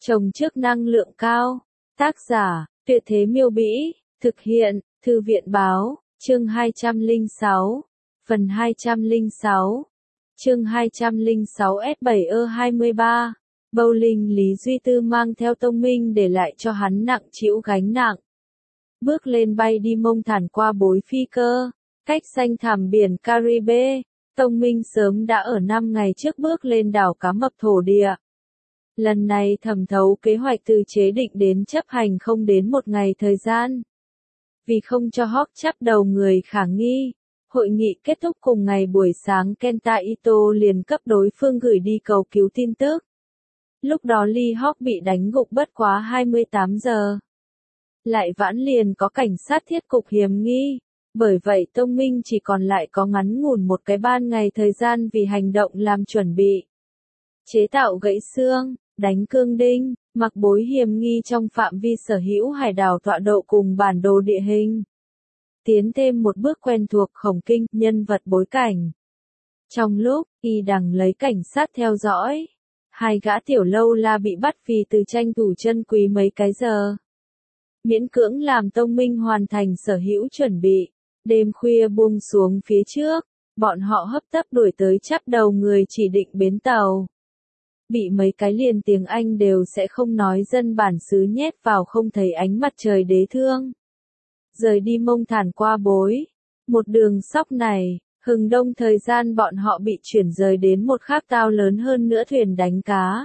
Trồng trước năng lượng cao. Tác giả, Tuyệt Thế Miêu Bĩ, thực hiện, Thư viện Báo, chương 206, phần 206, chương 206 S7E23, Bowling Lý Duy Tư mang theo Tông Minh để lại cho hắn nặng chịu gánh nặng. Bước lên bay đi mông thản qua bối phi cơ, cách xanh thẳm biển Caribe, Tông Minh sớm đã ở 5 ngày trước bước lên đảo Cá Mập thổ địa. Lần này thẩm thấu kế hoạch từ chế định đến chấp hành không đến một ngày thời gian. Vì không cho Hawk chắp đầu người khả nghi, hội nghị kết thúc cùng ngày buổi sáng Kenta Ito liền cấp đối phương gửi đi cầu cứu tin tức. Lúc đó Lee Hawk bị đánh gục bất quá 28 giờ. Lại vãn liền có cảnh sát thiết cục hiểm nghi, bởi vậy Tông Minh chỉ còn lại có ngắn ngủn một cái ban ngày thời gian vì hành động làm chuẩn bị. Chế tạo gãy xương, đánh cương đinh, mặc bối hiểm nghi trong phạm vi sở hữu hải đảo tọa độ cùng bản đồ địa hình. Tiến thêm một bước quen thuộc Khổng Kinh, nhân vật bối cảnh. Trong lúc, y đằng lấy cảnh sát theo dõi, hai gã tiểu lâu la bị bắt vì từ tranh thủ chân quý mấy cái giờ. Miễn cưỡng làm Tông Minh hoàn thành sở hữu chuẩn bị, đêm khuya buông xuống phía trước, bọn họ hấp tấp đuổi tới chắp đầu người chỉ định bến tàu. Bị mấy cái liền tiếng Anh đều sẽ không nói dân bản xứ nhét vào không thấy ánh mặt trời đế thương. Rời đi mông thản qua bối, một đường sóc này, hừng đông thời gian bọn họ bị chuyển rời đến một khác tao lớn hơn nữa thuyền đánh cá.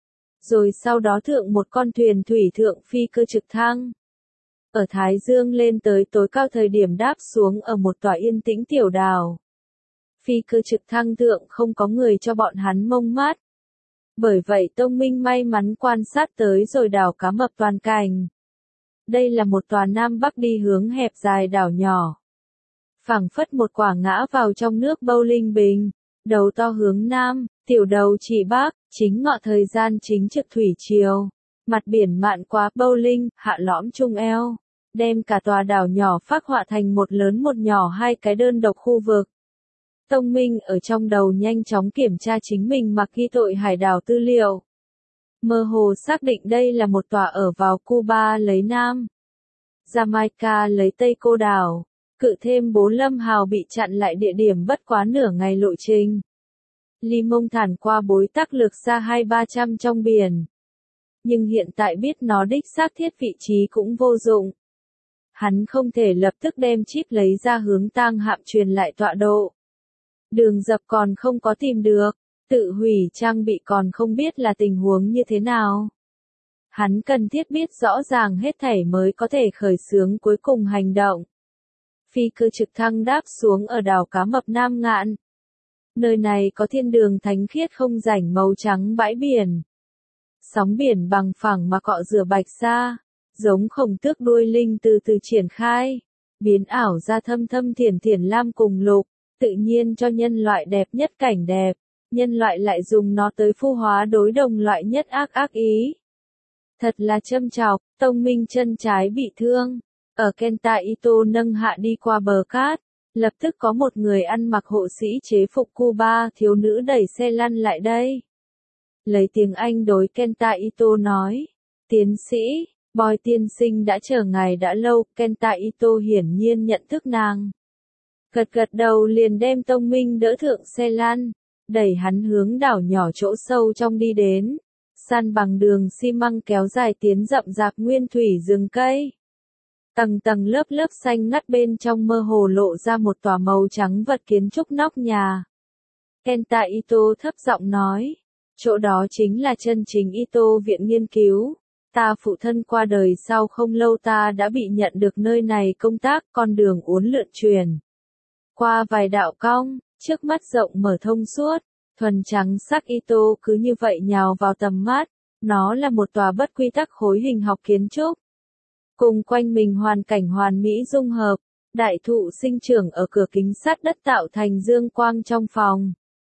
Rồi sau đó thượng một con thuyền thủy thượng phi cơ trực thăng. Ở Thái Dương lên tới tối cao thời điểm đáp xuống ở một tòa yên tĩnh tiểu đảo. Phi cơ trực thăng thượng không có người cho bọn hắn mông mát. Bởi vậy Tông Minh may mắn quan sát tới rồi đảo Cá Mập toàn cảnh. Đây là một tòa nam bắc đi hướng hẹp dài đảo nhỏ. Phảng phất một quả ngã vào trong nước bowling bình, đầu to hướng nam, tiểu đầu chỉ bắc, chính ngọ thời gian chính trực thủy triều. Mặt biển mạn quá bowling, hạ lõm trung eo, đem cả tòa đảo nhỏ phác họa thành một lớn một nhỏ hai cái đơn độc khu vực. Tông Minh ở trong đầu nhanh chóng kiểm tra chính mình mặc ghi tội hải đảo tư liệu. Mơ hồ xác định đây là một tòa ở vào Cuba lấy Nam, Jamaica lấy Tây cô đảo, cự thêm Bố Lâm Hào bị chặn lại địa điểm bất quá nửa ngày lộ trình. Ly mông thản qua bối tắc lược xa 200-300 trong biển. Nhưng hiện tại biết nó đích xác thiết vị trí cũng vô dụng. Hắn không thể lập tức đem chip lấy ra hướng tang hạm truyền lại tọa độ. Đường dập còn không có tìm được, tự hủy trang bị còn không biết là tình huống như thế nào. Hắn cần thiết biết rõ ràng hết thảy mới có thể khởi xướng cuối cùng hành động. Phi cơ trực thăng đáp xuống ở đảo Cá Mập Nam Ngạn. Nơi này có thiên đường thánh khiết không rảnh màu trắng bãi biển. Sóng biển bằng phẳng mà cọ rửa bạch sa, giống khổng tước đuôi linh từ từ triển khai, biến ảo ra thâm thâm thiển thiển lam cùng lục. Tự nhiên cho nhân loại đẹp nhất cảnh đẹp, nhân loại lại dùng nó tới phu hóa đối đồng loại nhất ác ý. Thật là châm chọc, Tông Minh chân trái bị thương. Ở Kenta Ito nâng hạ đi qua bờ cát, lập tức có một người ăn mặc hộ sĩ chế phục Cuba thiếu nữ đẩy xe lăn lại đây. Lấy tiếng Anh đối Kenta Ito nói, tiến sĩ, Boy tiên sinh đã chờ ngài đã lâu, Kenta Ito hiển nhiên nhận thức nàng. Gật gật đầu liền đem Tông Minh đỡ thượng xe lăn, đẩy hắn hướng đảo nhỏ chỗ sâu trong đi đến, san bằng đường xi măng kéo dài tiến rậm rạp nguyên thủy rừng cây. Tầng tầng lớp lớp xanh ngắt bên trong mơ hồ lộ ra một tòa màu trắng vật kiến trúc nóc nhà. Kenta Ito thấp giọng nói, chỗ đó chính là chân chính Ito viện nghiên cứu. Ta phụ thân qua đời sau không lâu ta đã bị nhận được nơi này công tác, con đường uốn lượn truyền. Qua vài đạo cong, trước mắt rộng mở thông suốt, thuần trắng sắc Ito cứ như vậy nhào vào tầm mắt, nó là một tòa bất quy tắc khối hình học kiến trúc. Cùng quanh mình hoàn cảnh hoàn mỹ dung hợp, đại thụ sinh trưởng ở cửa kính sắt đất tạo thành dương quang trong phòng.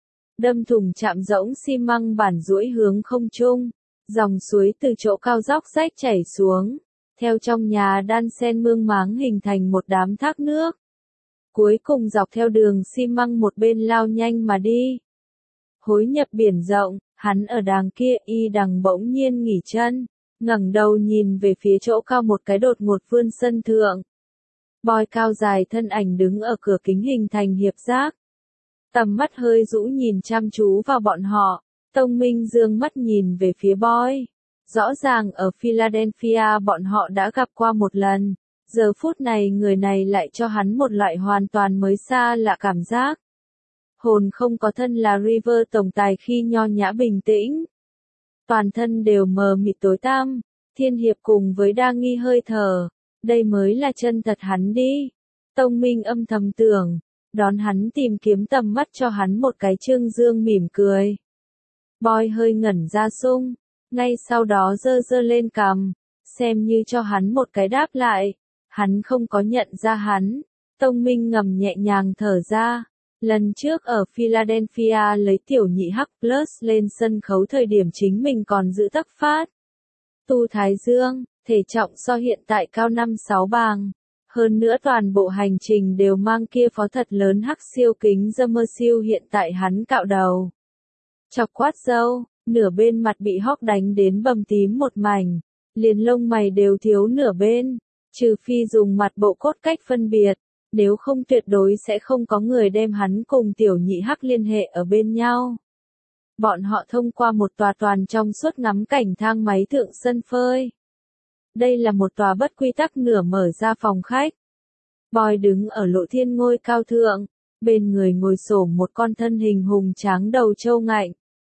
Đâm thủng chạm rỗng xi măng bản duỗi hướng không trung, dòng suối từ chỗ cao dốc rách chảy xuống, theo trong nhà đan xen mương máng hình thành một đám thác nước. Cuối cùng dọc theo đường xi măng một bên lao nhanh mà đi. Hối nhập biển rộng, Hắn ở đàng kia, y đằng bỗng nhiên nghỉ chân, ngẩng đầu nhìn về phía chỗ cao một cái đột ngột vươn sân thượng. Boy cao dài thân ảnh đứng ở cửa kính hình thành hiệp giác. Tầm mắt hơi rũ nhìn chăm chú vào bọn họ, Tông Minh dương mắt nhìn về phía Boy. Rõ ràng ở Philadelphia bọn họ đã gặp qua một lần, giờ phút này người này lại cho hắn một loại hoàn toàn mới xa lạ cảm giác. Hồn không có thân là River tổng tài khi nho nhã bình tĩnh. Toàn thân đều mờ mịt tối tăm, thiên hiệp cùng với đa nghi hơi thở, đây mới là chân thật hắn đi. Tông Minh âm thầm tưởng, đón hắn tìm kiếm tầm mắt cho hắn một cái trương dương mỉm cười. Boy hơi ngẩn ra sung, ngay sau đó giơ giơ lên cằm, xem như cho hắn một cái đáp lại. Hắn không có nhận ra hắn, Tông Minh ngầm nhẹ nhàng thở ra. Lần trước ở Philadelphia lấy tiểu nhị Hắc Plus lên sân khấu thời điểm chính mình còn giữ tắc phát. Tu Thái Dương, thể trọng so hiện tại cao 5-6 bàng. Hơn nữa toàn bộ hành trình đều mang kia phó thật lớn hắc siêu kính Zoom siêu hiện tại hắn cạo đầu. Chọc quát râu, nửa bên mặt bị hóc đánh đến bầm tím một mảnh, liền lông mày đều thiếu nửa bên, trừ phi dùng mặt bộ cốt cách phân biệt, nếu không tuyệt đối sẽ không có người đem hắn cùng tiểu nhị hắc liên hệ ở bên nhau. Bọn họ thông qua một tòa toàn trong suốt ngắm cảnh thang máy thượng sân phơi. Đây là một tòa bất quy tắc nửa mở ra phòng khách. Boy đứng ở lộ thiên ngôi cao thượng, bên người ngồi xổm một con thân hình hùng tráng đầu trâu ngạnh.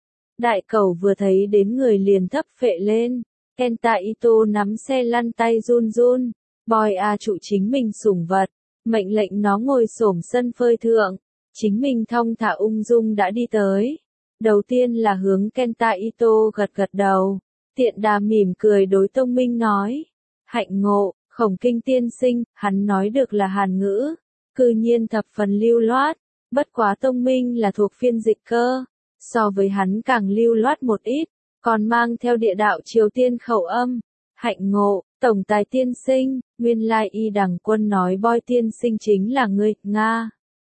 Đại cẩu vừa thấy đến người liền thấp phệ lên, Kenta Ito nắm xe lăn tay run run, Boy trụ chính mình sủng vật, mệnh lệnh nó ngồi xổm sân phơi thượng, chính mình thong thả ung dung đã đi tới. Đầu tiên là hướng Kenta Ito gật gật đầu, tiện đà mỉm cười đối Tông Minh nói, hạnh ngộ, Khổng Kinh tiên sinh, hắn nói được là Hàn ngữ, cư nhiên thập phần lưu loát, bất quá Tông Minh là thuộc phiên dịch cơ, so với hắn càng lưu loát một ít, còn mang theo địa đạo Triều Tiên khẩu âm. Hạnh ngộ, tổng tài tiên sinh, nguyên lai y đằng quân nói Boy tiên sinh chính là ngươi, Nga.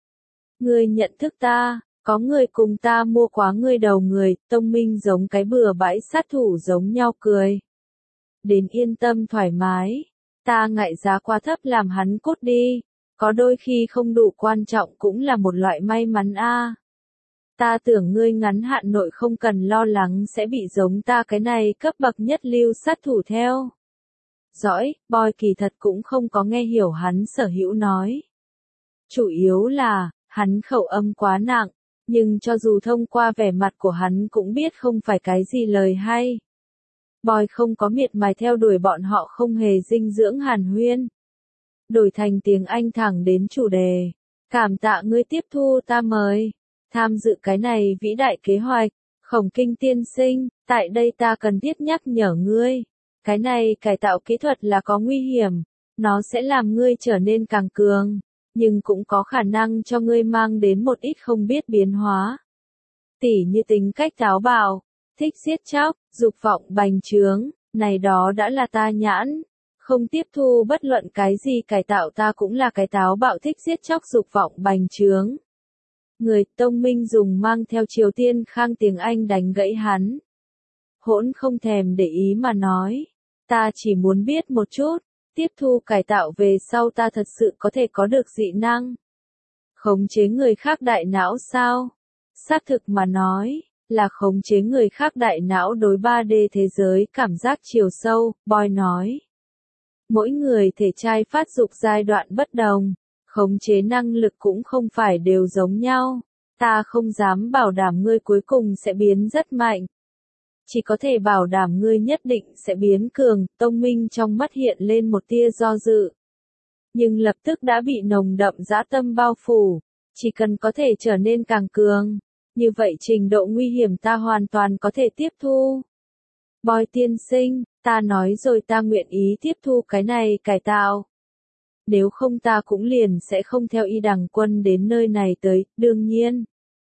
Ngươi nhận thức ta, có người cùng ta mua quá ngươi đầu người, Tông Minh giống cái bừa bãi sát thủ giống nhau cười. Đến yên tâm thoải mái, ta ngại giá quá thấp làm hắn cút đi, có đôi khi không đủ quan trọng cũng là một loại may mắn a. Ta tưởng ngươi ngắn hạn nội không cần lo lắng sẽ bị giống ta cái này cấp bậc nhất lưu sát thủ theo. Dõi, Boy kỳ thật cũng không có nghe hiểu hắn sở hữu nói. Chủ yếu là, hắn khẩu âm quá nặng, nhưng cho dù thông qua vẻ mặt của hắn cũng biết không phải cái gì lời hay. Boy không có miệt mài theo đuổi bọn họ không hề dinh dưỡng hàn huyên. Đổi thành tiếng Anh thẳng đến chủ đề. Cảm tạ ngươi tiếp thu ta mời. Tham dự cái này vĩ đại kế hoạch. Khổng Kinh tiên sinh, tại đây ta cần thiết nhắc nhở ngươi. Cái này cải tạo kỹ thuật là có nguy hiểm. Nó sẽ làm ngươi trở nên càng cường. Nhưng cũng có khả năng cho ngươi mang đến một ít không biết biến hóa. Tỉ như tính cách táo bạo, thích giết chóc, dục vọng bành trướng, này đó đã là ta nhãn. Không tiếp thu bất luận cái gì cải tạo ta cũng là cái táo bạo thích giết chóc dục vọng bành trướng. Người Tông Minh dùng mang theo Triều Tiên khang tiếng Anh đánh gãy hắn. Hỗn không thèm để ý mà nói. Ta chỉ muốn biết một chút, tiếp thu cải tạo về sau ta thật sự có thể có được dị năng. Khống chế người khác đại não sao? Xác thực mà nói, là khống chế người khác đại não đối 3D thế giới cảm giác chiều sâu, Boy nói. Mỗi người thể trai phát dục giai đoạn bất đồng, khống chế năng lực cũng không phải đều giống nhau. Ta không dám bảo đảm ngươi cuối cùng sẽ biến rất mạnh. Chỉ có thể bảo đảm ngươi nhất định sẽ biến cường, Tông Minh trong mắt hiện lên một tia do dự. Nhưng lập tức đã bị nồng đậm dã tâm bao phủ, chỉ cần có thể trở nên càng cường, như vậy trình độ nguy hiểm ta hoàn toàn có thể tiếp thu. Boy tiên sinh, ta nói rồi ta nguyện ý tiếp thu cái này cải tạo. Nếu không ta cũng liền sẽ không theo y đằng quân đến nơi này tới, đương nhiên.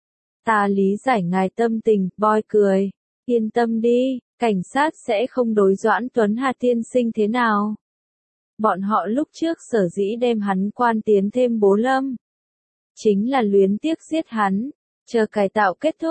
Ta lý giải ngài tâm tình, Boy cười. Yên tâm đi, cảnh sát sẽ không đối Doãn Tuấn Hà tiên sinh thế nào. Bọn họ lúc trước sở dĩ đem hắn quan tiến thêm Bố Lâm. Chính là luyến tiếc giết hắn, chờ cải tạo kết thúc,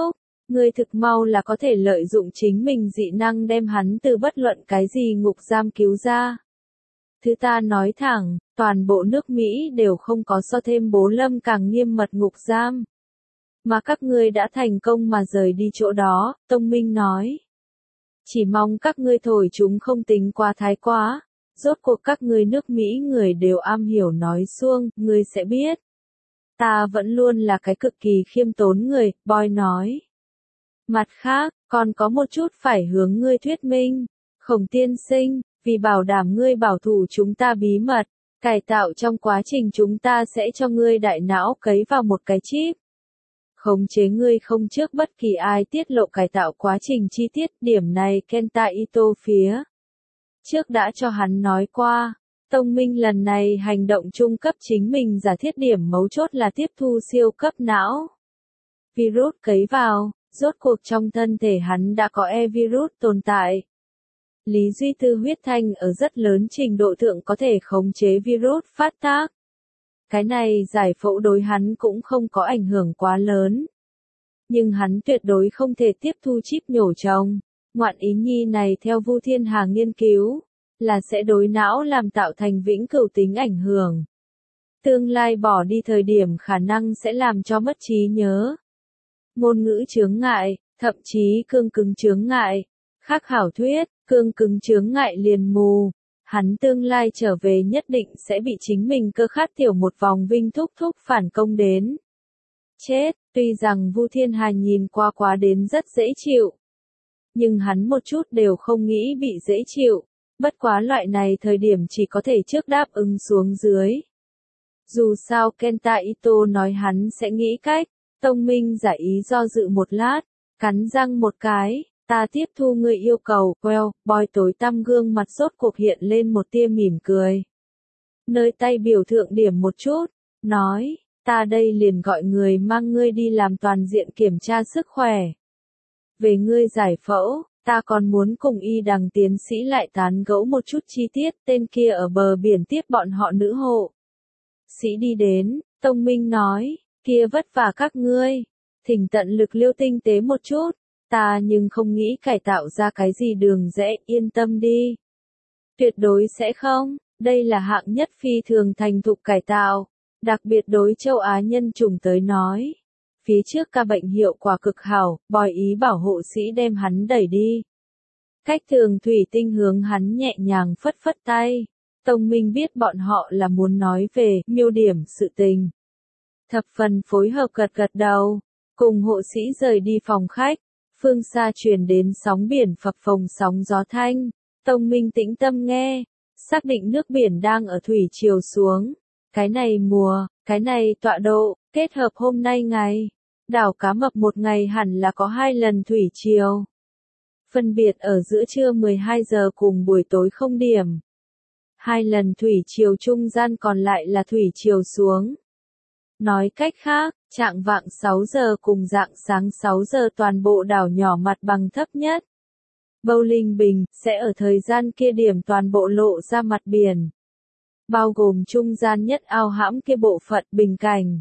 Ngươi thực mau là có thể lợi dụng chính mình dị năng đem hắn từ bất luận cái gì ngục giam cứu ra. Thứ ta nói thẳng, toàn bộ nước Mỹ đều không có so thêm Bố Lâm càng nghiêm mật ngục giam. Mà các ngươi đã thành công mà rời đi chỗ đó, Tông Minh nói. Chỉ mong các ngươi thổi chúng không tính quá thái quá, rốt cuộc các ngươi nước Mỹ người đều am hiểu nói suông, ngươi sẽ biết. Ta vẫn luôn là cái cực kỳ khiêm tốn người, Boy nói. Mặt khác, còn có một chút phải hướng ngươi thuyết minh. Khổng tiên sinh, vì bảo đảm ngươi bảo thủ chúng ta bí mật, cải tạo trong quá trình chúng ta sẽ cho ngươi đại não cấy vào một cái chip. Khống chế ngươi không trước bất kỳ ai tiết lộ cải tạo quá trình chi tiết, điểm này Kenta Ito phía trước đã cho hắn nói qua. Tông Minh lần này hành động trung cấp chính mình giả thiết điểm mấu chốt là tiếp thu siêu cấp não. Virus cấy vào, rốt cuộc trong thân thể hắn đã có e-virus tồn tại. Lý Duy Tư huyết thanh ở rất lớn trình độ thượng có thể khống chế virus phát tác. Cái này giải phẫu đối hắn cũng không có ảnh hưởng quá lớn. Nhưng hắn tuyệt đối không thể tiếp thu chip nhổ trồng. Ngoạn ý nhi này theo Vu Thiên Hà nghiên cứu, là sẽ đối não làm tạo thành vĩnh cửu tính ảnh hưởng. Tương lai bỏ đi thời điểm khả năng sẽ làm cho mất trí nhớ. Ngôn ngữ chướng ngại, thậm chí cương cứng chướng ngại. Khác hảo thuyết, cương cứng chướng ngại liền mù. Hắn tương lai trở về nhất định sẽ bị chính mình cơ khát tiểu một vòng vinh thúc thúc phản công đến. Chết, tuy rằng Vu Thiên Hà nhìn qua quá đến rất dễ chịu. Nhưng hắn một chút đều không nghĩ bị dễ chịu. Bất quá loại này thời điểm chỉ có thể trước đáp ứng xuống dưới. Dù sao Kenta Ito nói hắn sẽ nghĩ cách. Tông Minh giải ý do dự một lát, cắn răng một cái. Ta tiếp thu người yêu cầu, well, Boy tối tăm gương mặt rốt cuộc hiện lên một tia mỉm cười. Nơi tay biểu thượng điểm một chút, nói, ta đây liền gọi người mang ngươi đi làm toàn diện kiểm tra sức khỏe. Về ngươi giải phẫu, ta còn muốn cùng y đằng tiến sĩ lại tán gẫu một chút chi tiết, tên kia ở bờ biển tiếp bọn họ nữ hộ. Sĩ đi đến, Tông Minh nói, kia vất vả các ngươi, thỉnh tận lực liêu tinh tế một chút. Ta nhưng không nghĩ cải tạo ra cái gì đường rẽ, yên tâm đi. Tuyệt đối sẽ không, đây là hạng nhất phi thường thành thục cải tạo, đặc biệt đối châu Á nhân chủng tới nói. Phía trước ca bệnh hiệu quả cực hảo, Boy ý bảo hộ sĩ đem hắn đẩy đi. Cách thường thủy tinh hướng hắn nhẹ nhàng phất phất tay. Tông Minh biết bọn họ là muốn nói về miêu điểm sự tình. Thập phần phối hợp gật gật đầu, cùng hộ sĩ rời đi phòng khách. Phương xa truyền đến sóng biển phập phồng sóng gió thanh, Tông Minh tĩnh tâm nghe, xác định nước biển đang ở thủy chiều xuống. Cái này mùa, cái này tọa độ, kết hợp hôm nay ngày, đảo cá mập một ngày hẳn là có 2 lần thủy chiều. Phân biệt ở giữa trưa 12 giờ cùng buổi tối 0 điểm. 2 lần thủy chiều trung gian còn lại là thủy chiều xuống. Nói cách khác, trạng vạng 6 giờ cùng rạng sáng 6 giờ toàn bộ đảo nhỏ mặt bằng thấp nhất. Bowling Bình sẽ ở thời gian kia điểm toàn bộ lộ ra mặt biển. Bao gồm trung gian nhất ao hãm kia bộ phận bình cảnh.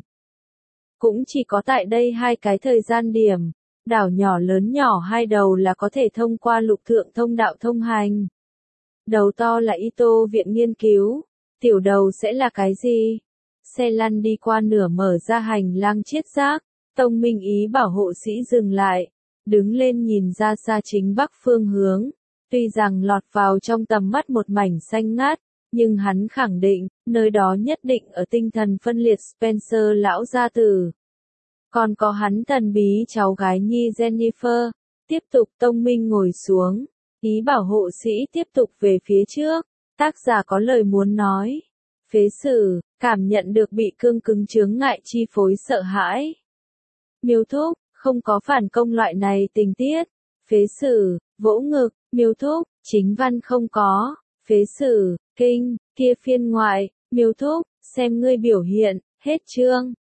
Cũng chỉ có tại đây 2 cái thời gian điểm, đảo nhỏ lớn nhỏ hai đầu là có thể thông qua lục thượng thông đạo thông hành. Đầu to là Ito viện nghiên cứu, tiểu đầu sẽ là cái gì? Xe lăn đi qua nửa mở ra hành lang chiết rác, Tông Minh ý bảo hộ sĩ dừng lại, đứng lên nhìn ra xa chính bắc phương hướng, tuy rằng lọt vào trong tầm mắt một mảnh xanh ngát, nhưng hắn khẳng định, nơi đó nhất định ở tinh thần phân liệt Spencer lão gia tử. Còn có hắn thần bí cháu gái nhi Jennifer, tiếp tục Tông Minh ngồi xuống, ý bảo hộ sĩ tiếp tục về phía trước, tác giả có lời muốn nói. Phế sử, cảm nhận được bị cương cứng chướng ngại chi phối sợ hãi. Miêu thúc, không có phản công loại này tình tiết. Phế sử, vỗ ngực, miêu thúc, chính văn không có. Phế sử, kinh, kia phiên ngoại, miêu thúc, xem ngươi biểu hiện, hết chương.